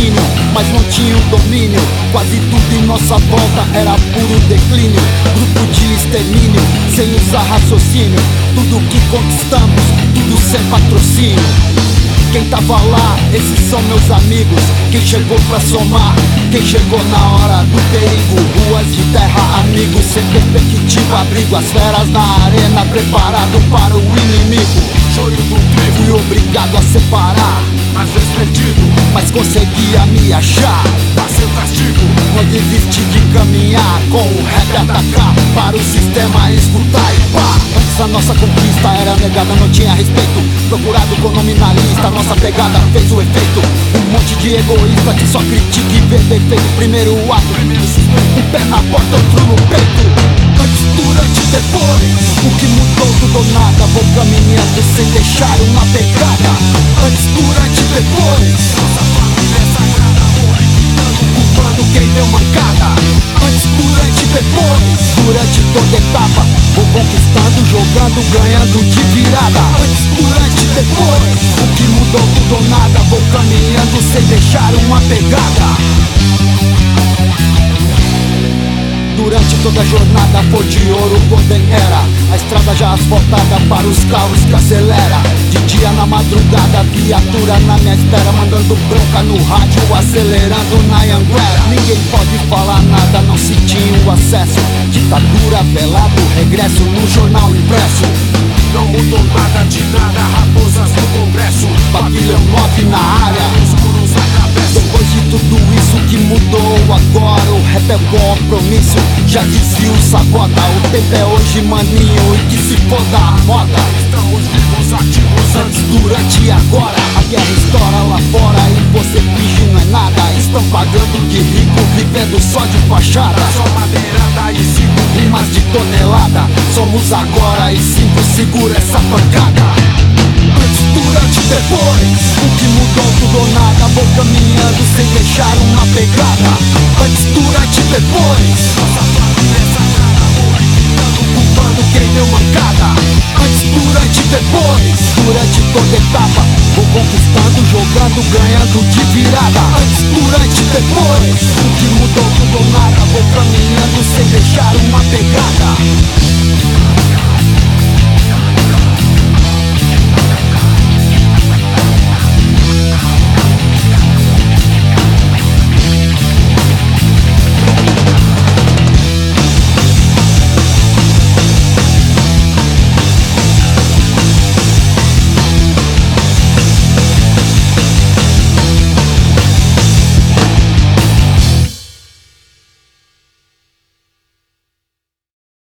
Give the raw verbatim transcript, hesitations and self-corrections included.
patrocínio, mas não tinha um domínio. Quase tudo em nossa volta era puro declínio. Grupo de extermínio, sem usar raciocínio. Tudo que conquistamos, tudo sem patrocínio. Quem tava lá, esses são meus amigos. Quem chegou pra somar, quem chegou na hora do perigo. Ruas de terra, amigos, sem perspectiva, abrigo. As feras na arena, preparado para o inimigo. Joio do trigo, fui obrigado a separar, às vezes perdido, mas conseguia me achar. dá seu castigo. Não desisti de caminhar, com o rap atacar, para o sistema escutar e pá. Antes a nossa conquista era negada, não tinha respeito. Procurado com nominalista, nossa pegada fez o efeito. Um monte de egoísta que só critica e vê defeito. Primeiro ato, Primeiro suspeito, um pé na porta, outro no peito. Antes, durante e depois, o que mudou tudo ou nada. Vou caminhando sem deixar uma pegada. Antes, durante e depois, nossa família é sagrada, morre culpando quem deu mancada. Antes, durante e depois, durante toda etapa, vou conquistando, jogando, ganhando de virada. Antes, durante e depois, o que mudou tudo ou nada. Vou caminhando sem deixar uma pegada. Durante toda a jornada foi de ouro Golden Era. A estrada já asfaltada para os carros que acelera. De dia na madrugada, viatura na minha espera, mandando bronca no rádio, acelerando na Anguera. Ninguém pode falar nada, não se tinha o acesso. Ditadura, velado, regresso no jornal impresso. Não mudou nada de nada, raposas no congresso. Pavilhão nove na área, os muros atravessam. depois de tudo isso que mudou agora, o rap é compromisso. Já dizia o Sabota, o tempo é hoje, maninho, e que se foda a moda. Estamos vivos, ativos, Antes, durante e agora, a guerra estoura lá fora e você finge não é nada. Estão pagando de rico, vivendo só de fachada. só madeirada e cinco Rimas de tonelada, somos agora e cinco, segura essa pancada. Antes, durante e depois, o que mudou tudo ou nada. Vou caminhando sem deixar uma pegada. Antes, durante e depois, nossa família é sagrada, morre culpando quem deu mancada. Antes, durante e depois, durante toda etapa, vou conquistando, jogando, ganhando de virada. Antes, durante e depois, o que mudou tudo ou nada. Vou caminhando sem deixar uma pegada.